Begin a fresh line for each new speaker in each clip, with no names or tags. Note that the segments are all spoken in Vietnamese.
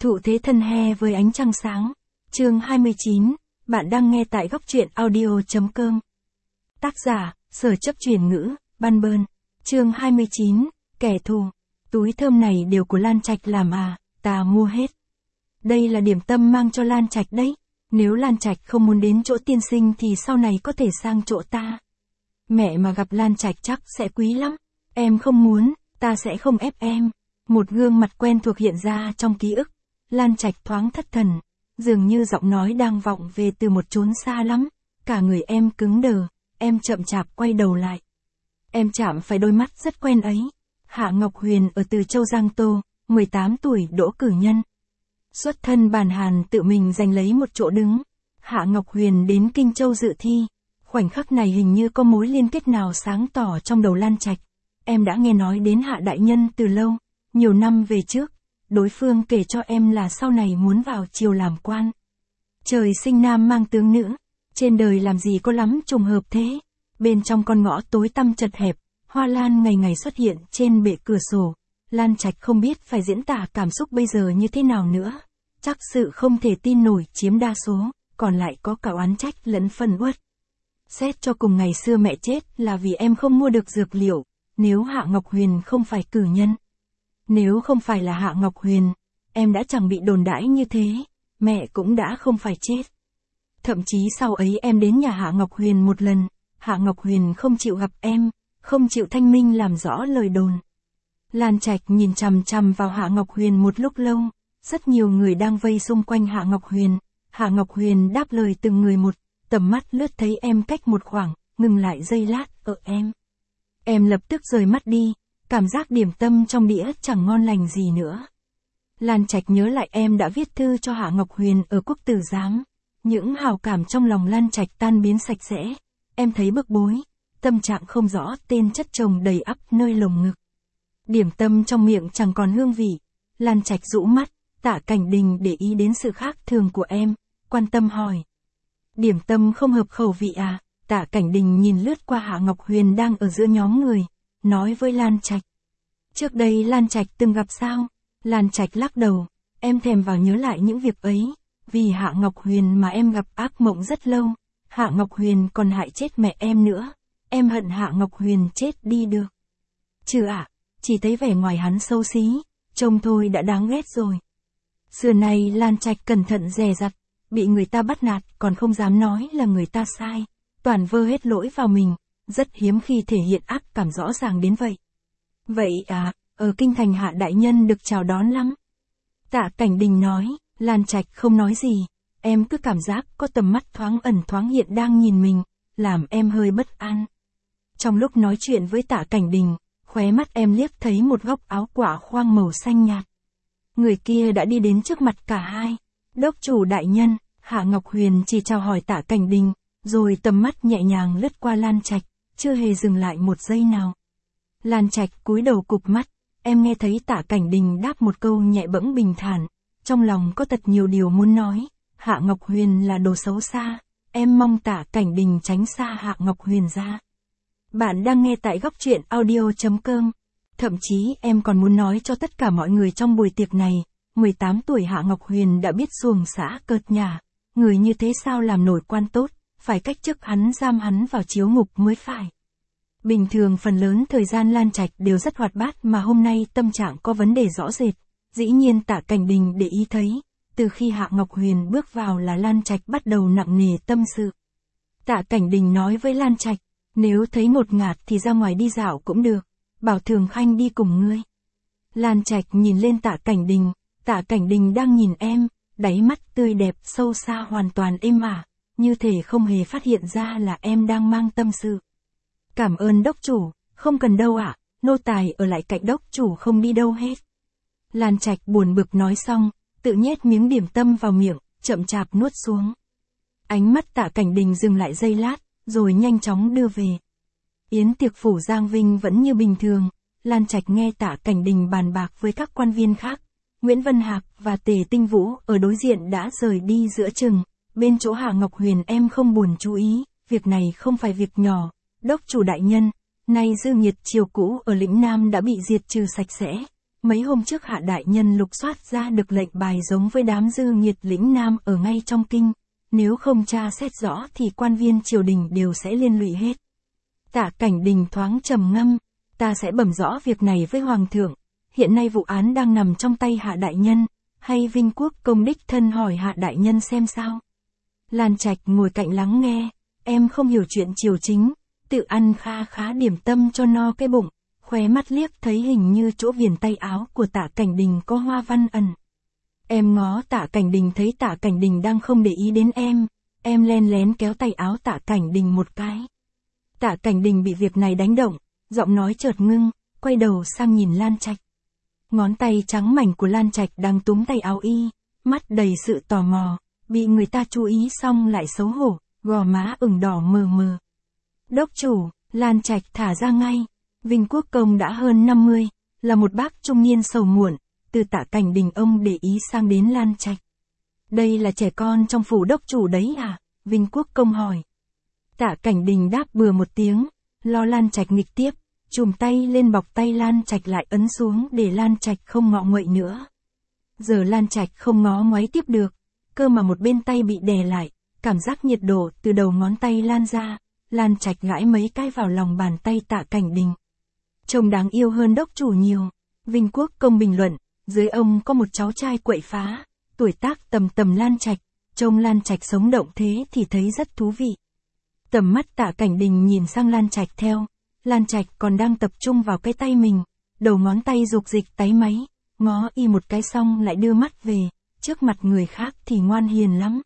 Thụ thế thân he với ánh trăng sáng. Chương 29, bạn đang nghe tại góc truyện audio.com. Tác giả, Sở Chấp Chuyển Ngữ, Ban Bơn. Chương 29, kẻ thù. Túi thơm này đều của Lan Trạch làm à, ta mua hết. Đây là điểm tâm mang cho Lan Trạch đấy. Nếu Lan Trạch không muốn đến chỗ tiên sinh thì sau này có thể sang chỗ ta. Mẹ mà gặp Lan Trạch chắc sẽ quý lắm. Em không muốn, ta sẽ không ép em. Một gương mặt quen thuộc hiện ra trong ký ức. Lan Trạch thoáng thất thần, dường như giọng nói đang vọng về từ một chốn xa lắm. Cả người em cứng đờ, em chậm chạp quay đầu lại. Em chạm phải đôi mắt rất quen ấy. Hạ Ngọc Huyền ở Từ Châu Giang Tô, 18 tuổi đỗ cử nhân. Xuất thân bản Hàn tự mình giành lấy một chỗ đứng. Hạ Ngọc Huyền đến Kinh Châu dự thi. Khoảnh khắc này hình như có mối liên kết nào sáng tỏ trong đầu Lan Trạch. Em đã nghe nói đến Hạ đại nhân từ lâu, nhiều năm về trước. Đối phương kể cho em là sau này muốn vào triều làm quan. Trời sinh nam mang tướng nữ, trên đời làm gì có lắm trùng hợp thế. Bên trong con ngõ tối tăm chật hẹp, hoa lan ngày ngày xuất hiện trên bệ cửa sổ. Lan Trạch không biết phải diễn tả cảm xúc bây giờ như thế nào nữa. Chắc sự không thể tin nổi chiếm đa số, còn lại có cả oán trách lẫn phân uất. Xét cho cùng ngày xưa mẹ chết là vì em không mua được dược liệu, nếu Hạ Ngọc Huyền không phải cử nhân. Nếu không phải là Hạ Ngọc Huyền, em đã chẳng bị đồn đãi như thế, mẹ cũng đã không phải chết. Thậm chí sau ấy em đến nhà Hạ Ngọc Huyền một lần, Hạ Ngọc Huyền không chịu gặp em, không chịu thanh minh làm rõ lời đồn. Lan Trạch nhìn chằm chằm vào Hạ Ngọc Huyền một lúc lâu, rất nhiều người đang vây xung quanh Hạ Ngọc Huyền. Hạ Ngọc Huyền đáp lời từng người một, tầm mắt lướt thấy em cách một khoảng, ngừng lại giây lát, em. Em lập tức rời mắt đi, cảm giác điểm tâm trong đĩa chẳng ngon lành gì nữa. Lan Trạch nhớ lại em đã viết thư cho Hạ Ngọc Huyền ở Quốc Tử Giám. Những hào cảm trong lòng Lan Trạch tan biến sạch sẽ. Em thấy bực bối, tâm trạng không rõ, tên chất chồng đầy ắp nơi lồng ngực. Điểm tâm trong miệng chẳng còn hương vị. Lan Trạch rũ mắt, Tạ Cảnh Đình để ý đến sự khác thường của em, quan tâm hỏi. Điểm tâm không hợp khẩu vị à? Tạ Cảnh Đình nhìn lướt qua Hạ Ngọc Huyền đang ở giữa nhóm người, nói với Lan Trạch. Trước đây Lan Trạch từng gặp sao? Lan Trạch lắc đầu, em thèm vào nhớ lại những việc ấy, vì Hạ Ngọc Huyền mà em gặp ác mộng rất lâu. Hạ Ngọc Huyền còn hại chết mẹ em nữa, em hận Hạ Ngọc Huyền chết đi được. Chứ ạ, chỉ thấy vẻ ngoài hắn xấu xí, trông thôi đã đáng ghét rồi. Xưa nay Lan Trạch cẩn thận dè dặt, bị người ta bắt nạt còn không dám nói là người ta sai, toàn vơ hết lỗi vào mình, rất hiếm khi thể hiện ác cảm rõ ràng đến vậy. Vậy à, ở kinh thành Hạ đại nhân được chào đón lắm. Tạ Cảnh Đình nói, Lan Trạch không nói gì, em cứ cảm giác có tầm mắt thoáng ẩn thoáng hiện đang nhìn mình, làm em hơi bất an. Trong lúc nói chuyện với Tạ Cảnh Đình, khóe mắt em liếc thấy một góc áo quả khoang màu xanh nhạt. Người kia đã đi đến trước mặt cả hai. Đốc chủ đại nhân, Hạ Ngọc Huyền chỉ chào hỏi Tạ Cảnh Đình, rồi tầm mắt nhẹ nhàng lướt qua Lan Trạch, chưa hề dừng lại một giây nào. Lan Trạch cúi đầu cụp mắt, em nghe thấy Tạ Cảnh Đình đáp một câu nhẹ bẫng bình thản, trong lòng có thật nhiều điều muốn nói. Hạ Ngọc Huyền là đồ xấu xa, em mong Tạ Cảnh Đình tránh xa Hạ Ngọc Huyền ra. Bạn đang nghe tại góc truyện audio.com. Thậm chí em còn muốn nói cho tất cả mọi người trong buổi tiệc này, 18 tuổi Hạ Ngọc Huyền đã biết xuồng xã cợt nhả, người như thế sao làm nổi quan tốt, phải cách chức hắn, giam hắn vào chiếu ngục mới phải. Bình thường phần lớn thời gian Lan Trạch đều rất hoạt bát, mà hôm nay tâm trạng có vấn đề rõ rệt. Dĩ nhiên Tạ Cảnh Đình để ý thấy, từ khi Hạ Ngọc Huyền bước vào là Lan Trạch bắt đầu nặng nề tâm sự. Tạ Cảnh Đình nói với Lan Trạch, nếu thấy ngột ngạt thì ra ngoài đi dạo cũng được, bảo Thường Khanh đi cùng ngươi. Lan Trạch nhìn lên Tạ Cảnh Đình, Tạ Cảnh Đình đang nhìn em, đáy mắt tươi đẹp sâu xa hoàn toàn êm ả, như thể không hề phát hiện ra là em đang mang tâm sự. Cảm ơn đốc chủ, không cần đâu ạ, nô tài ở lại cạnh đốc chủ không đi đâu hết. Lan Trạch buồn bực nói xong, tự nhét miếng điểm tâm vào miệng, chậm chạp nuốt xuống. Ánh mắt Tạ Cảnh Đình dừng lại giây lát, rồi nhanh chóng đưa về. Yến tiệc phủ Giang Vinh vẫn như bình thường, Lan Trạch nghe Tạ Cảnh Đình bàn bạc với các quan viên khác. Nguyễn Vân Hạc và Tề Tinh Vũ ở đối diện đã rời đi giữa chừng, bên chỗ Hạ Ngọc Huyền em không buồn chú ý, việc này không phải việc nhỏ. Đốc chủ đại nhân, nay dư nhiệt triều cũ ở lĩnh Nam đã bị diệt trừ sạch sẽ, mấy hôm trước Hạ đại nhân lục soát ra được lệnh bài giống với đám dư nghiệt lĩnh nam ở ngay trong kinh, nếu không tra xét rõ thì quan viên triều đình đều sẽ liên lụy hết. Tạ Cảnh Đình thoáng trầm ngâm, ta sẽ bẩm rõ việc này với Hoàng thượng, hiện nay vụ án đang nằm trong tay Hạ đại nhân, hay Vinh Quốc công đích thân hỏi Hạ đại nhân xem sao. Lan Trạch ngồi cạnh lắng nghe, em không hiểu chuyện triều chính, tự ăn kha khá điểm tâm cho no cái bụng, khóe mắt liếc thấy hình như chỗ viền tay áo của Tạ Cảnh Đình có hoa văn ẩn. Em ngó Tạ Cảnh Đình thấy Tạ Cảnh Đình đang không để ý đến em len lén kéo tay áo Tạ Cảnh Đình một cái. Tạ Cảnh Đình bị việc này đánh động, giọng nói chợt ngưng, quay đầu sang nhìn Lan Trạch. Ngón tay trắng mảnh của Lan Trạch đang túm tay áo y, mắt đầy sự tò mò, bị người ta chú ý xong lại xấu hổ, gò má ửng đỏ mờ mờ. Đốc chủ, Lan Trạch thả ra ngay. Vinh Quốc công đã hơn 50, là một bác trung niên sầu muộn, từ Tạ Cảnh Đình ông để ý sang đến Lan Trạch. Đây là trẻ con trong phủ đốc chủ đấy à? Vinh Quốc công hỏi. Tạ Cảnh Đình đáp bừa một tiếng, lo Lan Trạch nghịch tiếp, chùm tay lên bọc tay Lan Trạch lại ấn xuống để Lan Trạch không ngọ nguậy nữa. Giờ Lan Trạch không ngó ngoáy tiếp được, cơ mà một bên tay bị đè lại, cảm giác nhiệt độ từ đầu ngón tay lan ra, Lan Trạch gãi mấy cái vào lòng bàn tay Tạ Cảnh Đình. Trông đáng yêu hơn đốc chủ nhiều. Vinh Quốc công bình luận, dưới ông có một cháu trai quậy phá, tuổi tác tầm Lan Trạch, trông Lan Trạch sống động thế thì thấy rất thú vị. Tầm mắt Tạ Cảnh Đình nhìn sang Lan Trạch theo, Lan Trạch còn đang tập trung vào cái tay mình, đầu ngón tay dục dịch táy máy, ngó y một cái xong lại đưa mắt về, trước mặt người khác thì ngoan hiền lắm.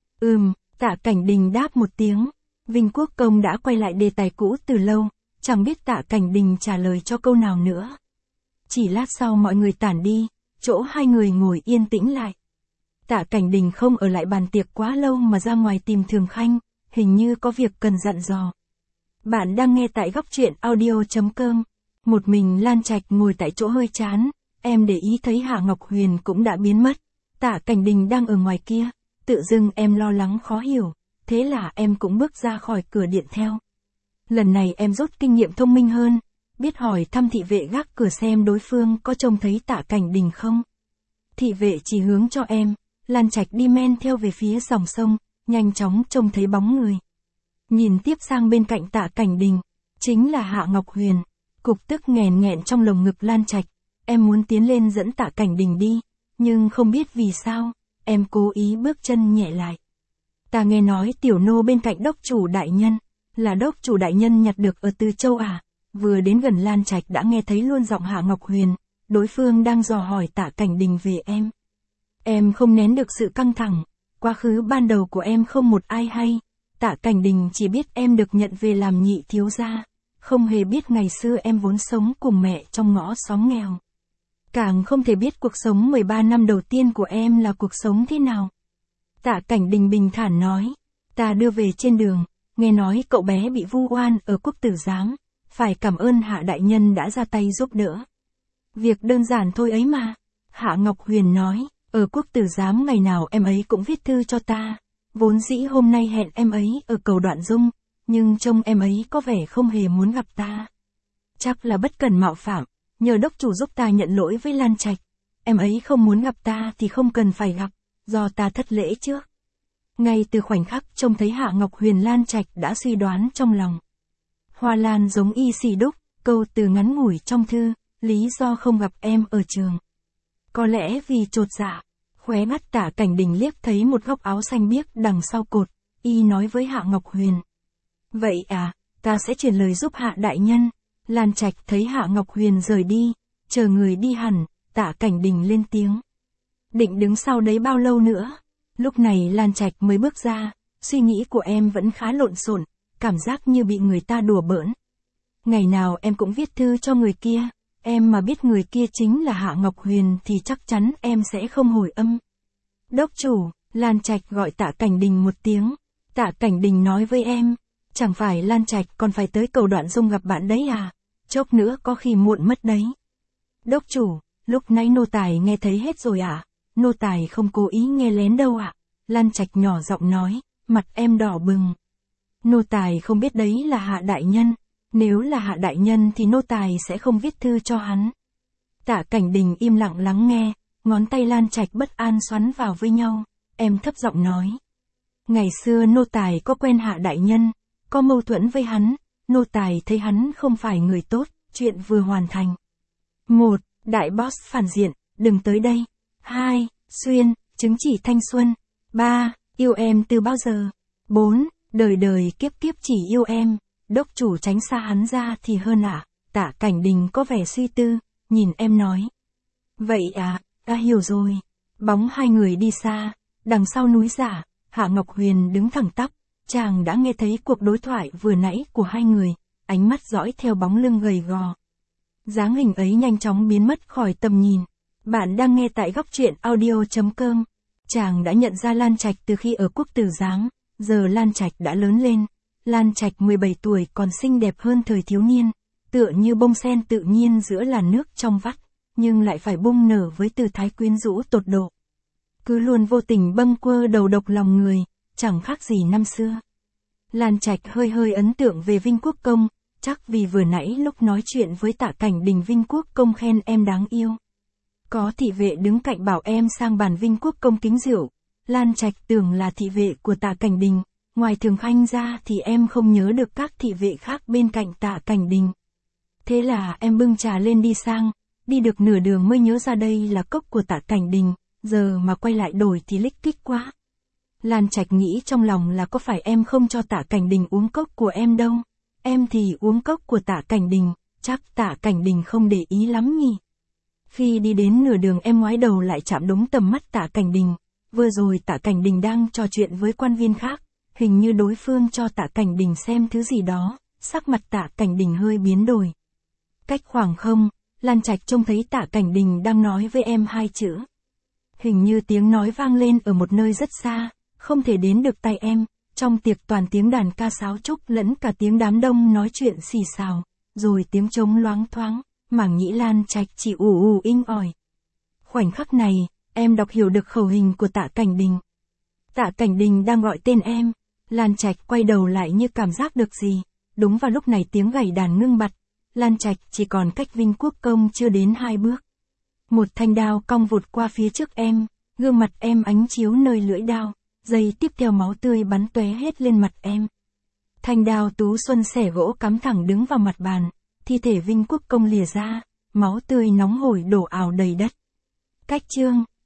Tạ Cảnh Đình đáp một tiếng. Vinh Quốc công đã quay lại đề tài cũ từ lâu, chẳng biết Tạ Cảnh Đình trả lời cho câu nào nữa. Chỉ lát sau mọi người tản đi, chỗ hai người ngồi yên tĩnh lại. Tạ Cảnh Đình không ở lại bàn tiệc quá lâu mà ra ngoài tìm Thường Khanh, hình như có việc cần dặn dò. Bạn đang nghe tại góc truyện audio.com. Một mình Lan Trạch ngồi tại chỗ hơi chán, em để ý thấy Hạ Ngọc Huyền cũng đã biến mất. Tạ Cảnh Đình đang ở ngoài kia, tự dưng em lo lắng khó hiểu, thế là em cũng bước ra khỏi cửa điện theo. Lần này em rút kinh nghiệm thông minh hơn, biết hỏi thăm thị vệ gác cửa xem đối phương có trông thấy Tạ Cảnh Đình không. Thị vệ chỉ hướng cho em, Lan Trạch đi men theo về phía dòng sông, nhanh chóng trông thấy bóng người. Nhìn tiếp sang bên cạnh Tạ Cảnh Đình, chính là Hạ Ngọc Huyền. Cục tức nghẹn nghẹn trong lồng ngực Lan Trạch, em muốn tiến lên dẫn Tạ Cảnh Đình đi, nhưng không biết vì sao, em cố ý bước chân nhẹ lại. Ta nghe nói tiểu nô bên cạnh đốc chủ đại nhân, là đốc chủ đại nhân nhặt được ở Từ Châu à? Vừa đến gần Lan Trạch đã nghe thấy luôn giọng Hạ Ngọc Huyền, đối phương đang dò hỏi Tạ Cảnh Đình về em. Em không nén được sự căng thẳng, quá khứ ban đầu của em không một ai hay, Tạ Cảnh Đình chỉ biết em được nhận về làm nhị thiếu gia, không hề biết ngày xưa em vốn sống cùng mẹ trong ngõ xóm nghèo. Càng không thể biết cuộc sống 13 năm đầu tiên của em là cuộc sống thế nào. Tạ Cảnh Đình bình thản nói, ta đưa về trên đường, nghe nói cậu bé bị vu oan ở Quốc Tử Giám, phải cảm ơn Hạ đại nhân đã ra tay giúp đỡ. Việc đơn giản thôi ấy mà. Hạ Ngọc Huyền nói, ở Quốc Tử Giám ngày nào em ấy cũng viết thư cho ta, vốn dĩ hôm nay hẹn em ấy ở cầu Đoạn Dung, nhưng trông em ấy có vẻ không hề muốn gặp ta. Chắc là bất cẩn mạo phạm, nhờ đốc chủ giúp ta nhận lỗi với Lan Trạch. Em ấy không muốn gặp ta thì không cần phải gặp, do ta thất lễ trước. Ngay từ khoảnh khắc trông thấy Hạ Ngọc Huyền, Lan Trạch đã suy đoán trong lòng. Hoa Lan giống y xì đúc, câu từ ngắn ngủi trong thư, lý do không gặp em ở trường. Có lẽ vì chột dạ, khóe mắt Tạ Cảnh Đình liếc thấy một góc áo xanh biếc đằng sau cột, y nói với Hạ Ngọc Huyền. Vậy à, ta sẽ truyền lời giúp Hạ đại nhân. Lan Trạch thấy Hạ Ngọc Huyền rời đi, chờ người đi hẳn, Tạ Cảnh Đình lên tiếng. Định đứng sau đấy bao lâu nữa? Lúc này Lan Trạch mới bước ra, suy nghĩ của em vẫn khá lộn xộn, cảm giác như bị người ta đùa bỡn. Ngày nào em cũng viết thư cho người kia, em mà biết người kia chính là Hạ Ngọc Huyền thì chắc chắn em sẽ không hồi âm. Đốc chủ, Lan Trạch gọi Tạ Cảnh Đình một tiếng. Tạ Cảnh Đình nói với em, chẳng phải Lan Trạch còn phải tới cầu Đoạn Dung gặp bạn đấy à? Chốc nữa có khi muộn mất đấy. Đốc chủ, lúc nãy nô tài nghe thấy hết rồi ạ. Nô tài không cố ý nghe lén đâu ạ. Lan Trạch nhỏ giọng nói, mặt em đỏ bừng. Nô tài không biết đấy là Hạ đại nhân. Nếu là Hạ đại nhân thì nô tài sẽ không viết thư cho hắn. Tạ Cảnh Đình im lặng lắng nghe, ngón tay Lan Trạch bất an xoắn vào với nhau, em thấp giọng nói. Ngày xưa nô tài có quen Hạ đại nhân, có mâu thuẫn với hắn, nô tài thấy hắn không phải người tốt, chuyện vừa hoàn thành. 1. Đại boss phản diện, đừng tới đây. 2. Xuyên, chứng chỉ thanh xuân. 3. Yêu em từ bao giờ? 4. Đời đời kiếp kiếp chỉ yêu em, đốc chủ tránh xa hắn ra thì hơn ạ. Tạ Cảnh Đình có vẻ suy tư, nhìn em nói. Vậy à, đã hiểu rồi. Bóng hai người đi xa, đằng sau núi giả, Hạ Ngọc Huyền đứng thẳng tắp, chàng đã nghe thấy cuộc đối thoại vừa nãy của hai người, ánh mắt dõi theo bóng lưng gầy gò. Dáng hình ấy nhanh chóng biến mất khỏi tầm nhìn. Bạn đang nghe tại góc truyện audio.com. Chàng đã nhận ra Lan Trạch từ khi ở Quốc Tử Giám, giờ Lan Trạch đã lớn lên. Lan Trạch 17 tuổi còn xinh đẹp hơn thời thiếu niên, tựa như bông sen tự nhiên giữa làn nước trong vắt, nhưng lại phải bung nở với tư thái quyến rũ tột độ. Cứ luôn vô tình bâng quơ đầu độc lòng người, chẳng khác gì năm xưa. Lan Trạch hơi hơi ấn tượng về Vinh Quốc Công, chắc vì vừa nãy lúc nói chuyện với Tạ Cảnh Đình Vinh Quốc Công khen em đáng yêu. Có thị vệ đứng cạnh bảo em sang bàn Vinh Quốc Công kính rượu, Lan Trạch tưởng là thị vệ của Tạ Cảnh Đình, ngoài Thường Khanh ra thì em không nhớ được các thị vệ khác bên cạnh Tạ Cảnh Đình. Thế là em bưng trà lên đi sang, đi được nửa đường mới nhớ ra đây là cốc của Tạ Cảnh Đình, giờ mà quay lại đổi thì lích kích quá. Lan Trạch nghĩ trong lòng là có phải em không cho Tạ Cảnh Đình uống cốc của em đâu, em thì uống cốc của Tạ Cảnh Đình, chắc Tạ Cảnh Đình không để ý lắm nhỉ. Khi đi đến nửa đường em ngoái đầu lại chạm đúng tầm mắt Tạ Cảnh Đình, vừa rồi Tạ Cảnh Đình đang trò chuyện với quan viên khác, hình như đối phương cho Tạ Cảnh Đình xem thứ gì đó, sắc mặt Tạ Cảnh Đình hơi biến đổi. Cách khoảng không, Lan Trạch trông thấy Tạ Cảnh Đình đang nói với em hai chữ. Hình như tiếng nói vang lên ở một nơi rất xa, không thể đến được tai em, trong tiệc toàn tiếng đàn ca sáo trúc lẫn cả tiếng đám đông nói chuyện xì xào, rồi tiếng trống loáng thoáng, mảng nhĩ Lan Trạch chỉ ù ù inh ỏi. Khoảnh khắc này, em đọc hiểu được khẩu hình của Tạ Cảnh Đình. Tạ Cảnh Đình đang gọi tên em, Lan Trạch quay đầu lại như cảm giác được gì, đúng vào lúc này tiếng gảy đàn ngưng bặt, Lan Trạch chỉ còn cách Vinh Quốc Công chưa đến 2 bước. Một thanh đao cong vụt qua phía trước em, gương mặt em ánh chiếu nơi lưỡi đao, giây tiếp theo máu tươi bắn tóe hết lên mặt em. Thanh đao Tú Xuân xẻ gỗ cắm thẳng đứng vào mặt bàn, thi thể Vinh Quốc Công lìa ra, máu tươi nóng hổi đổ ào đầy đất. Cách chương